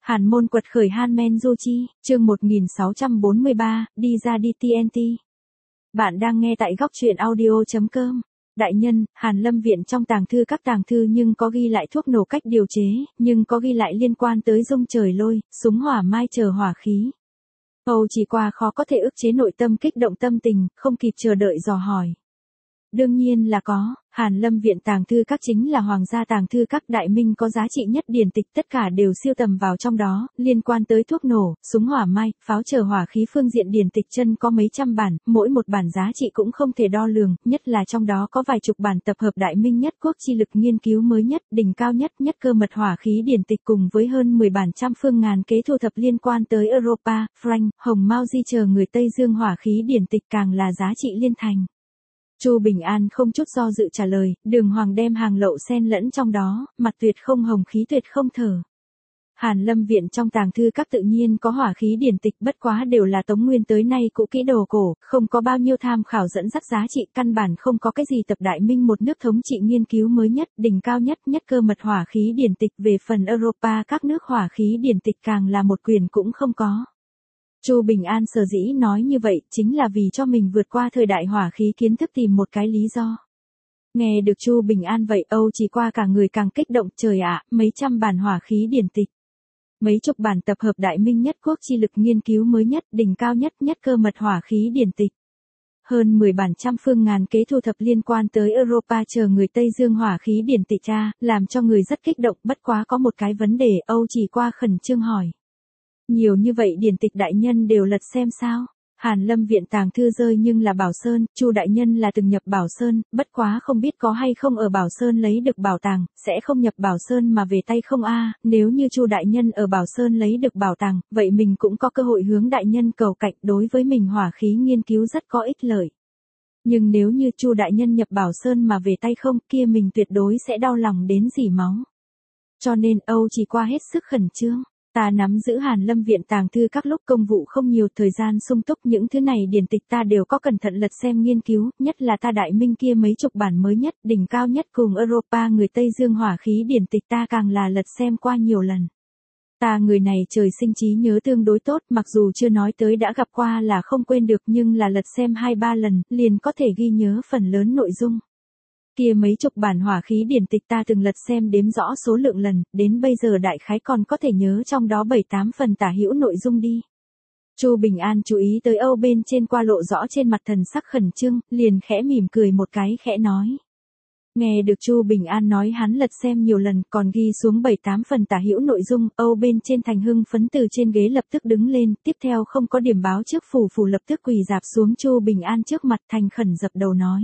Hàn môn quật khởi Hanmen Jochi, chương 1643, đi ra đi TNT. Bạn đang nghe tại góc truyện audio.com. Đại nhân, Hàn Lâm Viện trong tàng thư các tàng thư nhưng có ghi lại thuốc nổ cách điều chế, nhưng có ghi lại liên quan tới dung trời lôi, súng hỏa mai chờ hỏa khí. Âu chỉ qua khó có thể ức chế nội tâm kích động tâm tình, không kịp chờ đợi dò hỏi. Đương nhiên là có, Hàn Lâm Viện tàng thư các chính là hoàng gia tàng thư các đại minh có giá trị nhất điển tịch tất cả đều siêu tầm vào trong đó, liên quan tới thuốc nổ, súng hỏa mai, pháo chờ hỏa khí phương diện điển tịch chân có mấy trăm bản, mỗi một bản giá trị cũng không thể đo lường, nhất là trong đó có vài chục bản tập hợp đại minh nhất quốc chi lực nghiên cứu mới nhất, đỉnh cao nhất cơ mật hỏa khí điển tịch cùng với hơn 10 bản trăm phương ngàn kế thu thập liên quan tới Europa, Frank, Hồng Mao Di chờ người Tây Dương hỏa khí điển tịch càng là giá trị liên thành. Chu Bình An không chút do dự trả lời, Đường Hoàng đem hàng lậu xen lẫn trong đó, mặt tuyệt không hồng khí tuyệt không thở. Hàn Lâm Viện trong tàng thư các tự nhiên có hỏa khí điển tịch bất quá đều là Tống Nguyên tới nay cũ kỹ đồ cổ, không có bao nhiêu tham khảo dẫn dắt giá trị căn bản không có cái gì tập đại minh một nước thống trị nghiên cứu mới nhất, đỉnh cao nhất cơ mật hỏa khí điển tịch về phần Europa các nước hỏa khí điển tịch càng là một quyển cũng không có. Chu Bình An sở dĩ nói như vậy chính là vì cho mình vượt qua thời đại hỏa khí kiến thức tìm một cái lý do. Nghe được Chu Bình An vậy Âu chỉ qua cả người càng kích động trời ạ, mấy trăm bản hỏa khí điển tịch. Mấy chục bản tập hợp đại minh nhất quốc chi lực nghiên cứu mới nhất, đỉnh cao nhất cơ mật hỏa khí điển tịch. Hơn 10 bản trăm phương ngàn kế thu thập liên quan tới Europa chờ người Tây Dương hỏa khí điển tịch ra, làm cho người rất kích động bất quá có một cái vấn đề Âu chỉ qua khẩn trương hỏi. Nhiều như vậy điển tịch đại nhân đều lật xem sao? Hàn Lâm Viện tàng thư rơi nhưng là Bảo Sơn, Chu đại nhân là từng nhập Bảo Sơn, bất quá không biết có hay không ở Bảo Sơn lấy được bảo tàng, sẽ không nhập Bảo Sơn mà về tay không a? Nếu như Chu đại nhân ở Bảo Sơn lấy được bảo tàng, vậy mình cũng có cơ hội hướng đại nhân cầu cạnh, đối với mình hỏa khí nghiên cứu rất có ích lợi. Nhưng nếu như Chu đại nhân nhập Bảo Sơn mà về tay không, kia mình tuyệt đối sẽ đau lòng đến rỉ máu. Cho nên Âu chỉ qua hết sức khẩn trương. Ta nắm giữ Hàn Lâm Viện tàng thư các lúc công vụ không nhiều thời gian sung túc những thứ này điển tịch ta đều có cẩn thận lật xem nghiên cứu, nhất là ta đại minh kia mấy chục bản mới nhất, đỉnh cao nhất cùng Europa người Tây Dương hỏa khí điển tịch ta càng là lật xem qua nhiều lần. Ta người này trời sinh trí nhớ tương đối tốt mặc dù chưa nói tới đã gặp qua là không quên được nhưng là lật xem 2-3 lần liền có thể ghi nhớ phần lớn nội dung. Kia mấy chục bản hỏa khí điển tịch ta từng lật xem đếm rõ số lượng lần, đến bây giờ đại khái còn có thể nhớ trong đó 7-8 phần tả hữu nội dung đi. Chu Bình An chú ý tới Âu bên trên qua lộ rõ trên mặt thần sắc khẩn trương, liền khẽ mỉm cười một cái khẽ nói. Nghe được Chu Bình An nói hắn lật xem nhiều lần còn ghi xuống 7-8 phần tả hữu nội dung, Âu bên trên thành hưng phấn từ trên ghế lập tức đứng lên, tiếp theo không có điểm báo trước phủ lập tức quỳ dạp xuống Chu Bình An trước mặt thành khẩn dập đầu nói.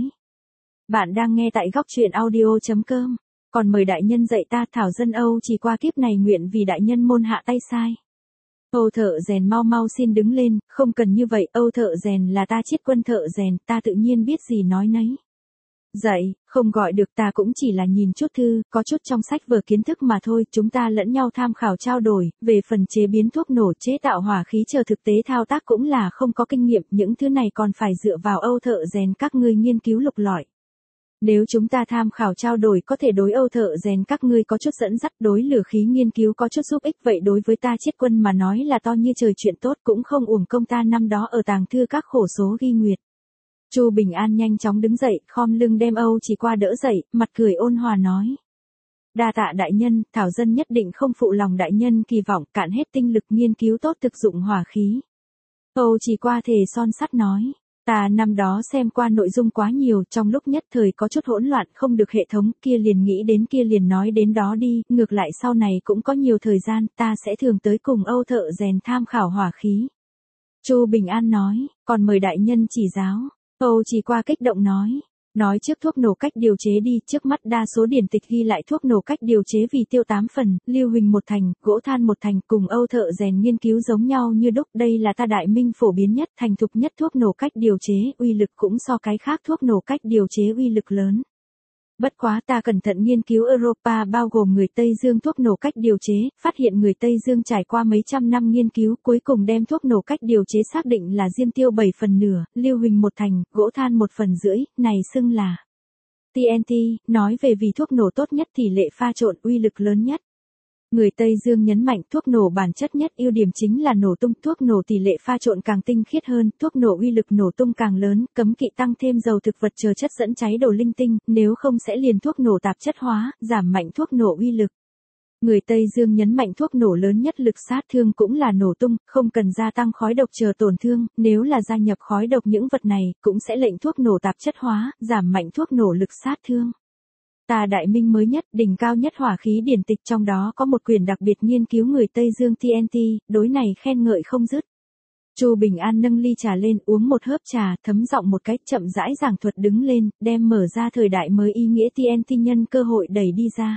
Bạn đang nghe tại góc truyện audio.com, còn mời đại nhân dạy ta thảo dân Âu chỉ qua kiếp này nguyện vì đại nhân môn hạ tay sai. Âu thợ rèn mau xin đứng lên, không cần như vậy, Âu thợ rèn là ta chiết quân thợ rèn, ta tự nhiên biết gì nói nấy. Dạy, không gọi được ta cũng chỉ là nhìn chút thư, có chút trong sách vở kiến thức mà thôi, chúng ta lẫn nhau tham khảo trao đổi, về phần chế biến thuốc nổ chế tạo hỏa khí chờ thực tế thao tác cũng là không có kinh nghiệm, những thứ này còn phải dựa vào Âu thợ rèn các ngươi nghiên cứu lục lọi. Nếu chúng ta tham khảo trao đổi có thể đối Âu thợ rèn các ngươi có chút dẫn dắt đối lửa khí nghiên cứu có chút giúp ích vậy đối với ta chiết quân mà nói là to như trời chuyện tốt cũng không uổng công ta năm đó ở tàng thư các khổ số ghi nguyệt. Chu Bình An nhanh chóng đứng dậy, khom lưng đem Âu chỉ qua đỡ dậy, mặt cười ôn hòa nói. Đa tạ đại nhân, thảo dân nhất định không phụ lòng đại nhân kỳ vọng cạn hết tinh lực nghiên cứu tốt thực dụng hỏa khí. Âu chỉ qua thề son sắt nói. Ta năm đó xem qua nội dung quá nhiều trong lúc nhất thời có chút hỗn loạn không được hệ thống kia liền nghĩ đến kia liền nói đến đó đi, ngược lại sau này cũng có nhiều thời gian ta sẽ thường tới cùng Âu thợ rèn tham khảo hỏa khí. Chu Bình An nói, còn mời đại nhân chỉ giáo. Âu chỉ qua kích động nói trước thuốc nổ cách điều chế đi, trước mắt đa số điển tịch ghi lại thuốc nổ cách điều chế vì tiêu 8 phần, lưu huỳnh 1 thành, gỗ than 1 thành, cùng Âu thợ rèn nghiên cứu giống nhau như đúc, đây là ta đại minh phổ biến nhất, thành thục nhất thuốc nổ cách điều chế, uy lực cũng so cái khác thuốc nổ cách điều chế uy lực lớn. Bất quá ta cẩn thận nghiên cứu Europa bao gồm người Tây Dương thuốc nổ cách điều chế, phát hiện người Tây Dương trải qua mấy trăm năm nghiên cứu cuối cùng đem thuốc nổ cách điều chế xác định là diêm tiêu 7 phần nửa, lưu huỳnh 1 thành, gỗ than 1 phần rưỡi, này xưng là TNT, nói về vì thuốc nổ tốt nhất tỷ lệ pha trộn uy lực lớn nhất. Người Tây Dương nhấn mạnh thuốc nổ bản chất nhất ưu điểm chính là nổ tung, thuốc nổ tỷ lệ pha trộn càng tinh khiết hơn, thuốc nổ uy lực nổ tung càng lớn, cấm kỵ tăng thêm dầu thực vật chờ chất dẫn cháy đồ linh tinh, nếu không sẽ liền thuốc nổ tạp chất hóa, giảm mạnh thuốc nổ uy lực. Người Tây Dương nhấn mạnh thuốc nổ lớn nhất lực sát thương cũng là nổ tung, không cần gia tăng khói độc chờ tổn thương, nếu là gia nhập khói độc những vật này, cũng sẽ lệnh thuốc nổ tạp chất hóa, giảm mạnh thuốc nổ lực sát thương. Ta Đại Minh mới nhất, đỉnh cao nhất hỏa khí điển tịch trong đó có một quyển đặc biệt nghiên cứu người Tây Dương TNT, đối này khen ngợi không dứt. Chu Bình An nâng ly trà lên uống một hớp trà, thấm giọng một cách chậm rãi giảng thuật đứng lên, đem mở ra thời đại mới ý nghĩa TNT nhân cơ hội đẩy đi ra.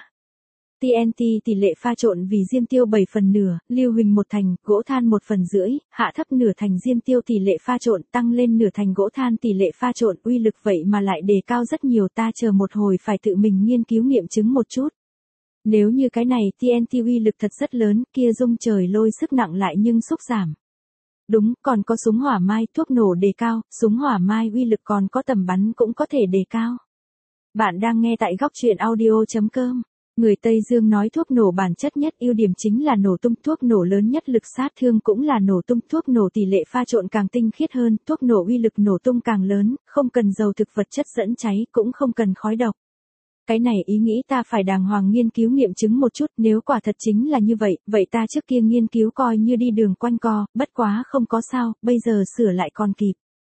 TNT tỷ lệ pha trộn vì diêm tiêu 7 phần nửa, lưu huỳnh 1 thành, gỗ than 1 phần rưỡi, hạ thấp nửa thành diêm tiêu tỷ lệ pha trộn, tăng lên nửa thành gỗ than tỷ lệ pha trộn, uy lực vậy mà lại đề cao rất nhiều, ta chờ một hồi phải tự mình nghiên cứu nghiệm chứng một chút. Nếu như cái này TNT uy lực thật rất lớn, kia rung trời lôi sức nặng lại nhưng xúc giảm. Đúng, còn có súng hỏa mai, thuốc nổ đề cao, súng hỏa mai uy lực còn có tầm bắn cũng có thể đề cao. Bạn đang nghe tại góc truyện audio.com. Người Tây Dương nói thuốc nổ bản chất nhất ưu điểm chính là nổ tung, thuốc nổ lớn nhất lực sát thương cũng là nổ tung, thuốc nổ tỷ lệ pha trộn càng tinh khiết hơn, thuốc nổ uy lực nổ tung càng lớn, không cần dầu thực vật chất dẫn cháy, cũng không cần khói độc. Cái này ý nghĩ ta phải đàng hoàng nghiên cứu nghiệm chứng một chút, nếu quả thật chính là như vậy, vậy ta trước kia nghiên cứu coi như đi đường quanh co, bất quá không có sao, bây giờ sửa lại còn kịp.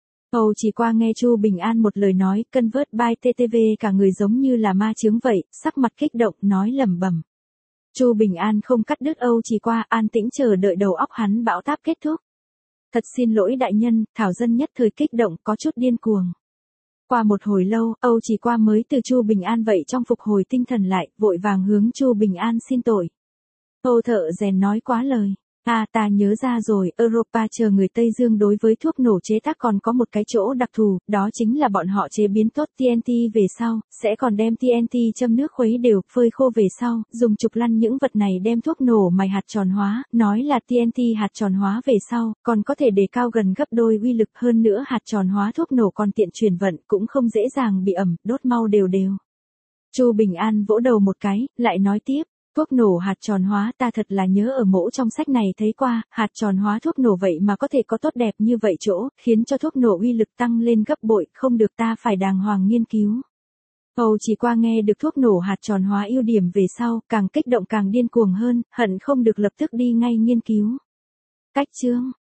Âu chỉ qua nghe Chu Bình An một lời nói, convert by TTV cả người giống như là ma chướng vậy, sắc mặt kích động, nói lẩm bẩm. Chu Bình An không cắt đứt Âu chỉ qua, an tĩnh chờ đợi đầu óc hắn bão táp kết thúc. Thật xin lỗi đại nhân, Thảo Dân nhất thời kích động, có chút điên cuồng. Qua một hồi lâu, Âu chỉ qua mới từ Chu Bình An vậy trong phục hồi tinh thần lại, vội vàng hướng Chu Bình An xin tội. Âu thợ rèn nói quá lời. Ta nhớ ra rồi, Europa chờ người Tây Dương đối với thuốc nổ chế tác còn có một cái chỗ đặc thù, đó chính là bọn họ chế biến tốt TNT về sau, sẽ còn đem TNT châm nước khuấy đều, phơi khô về sau, dùng trục lăn những vật này đem thuốc nổ mài hạt tròn hóa, nói là TNT hạt tròn hóa về sau, còn có thể đề cao gần gấp đôi uy lực hơn nữa hạt tròn hóa thuốc nổ còn tiện truyền vận cũng không dễ dàng bị ẩm, đốt mau đều đều. Chu Bình An vỗ đầu một cái, lại nói tiếp. Thuốc nổ hạt tròn hóa ta thật là nhớ ở mẫu trong sách này thấy qua, hạt tròn hóa thuốc nổ vậy mà có thể có tốt đẹp như vậy chỗ, khiến cho thuốc nổ uy lực tăng lên gấp bội, không được ta phải đàng hoàng nghiên cứu. Âu chỉ qua nghe được thuốc nổ hạt tròn hóa ưu điểm về sau, càng kích động càng điên cuồng hơn, hận không được lập tức đi ngay nghiên cứu. Cách chương